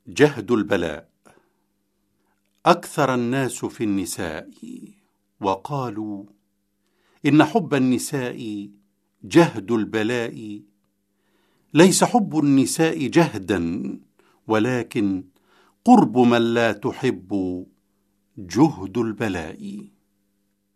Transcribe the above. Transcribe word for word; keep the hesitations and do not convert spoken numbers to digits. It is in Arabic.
جهد البلاء. أكثر الناس في النساء وقالوا إن حب النساء جهد البلاء. ليس حب النساء جهدا، ولكن قرب من لا تحب جهد البلاء.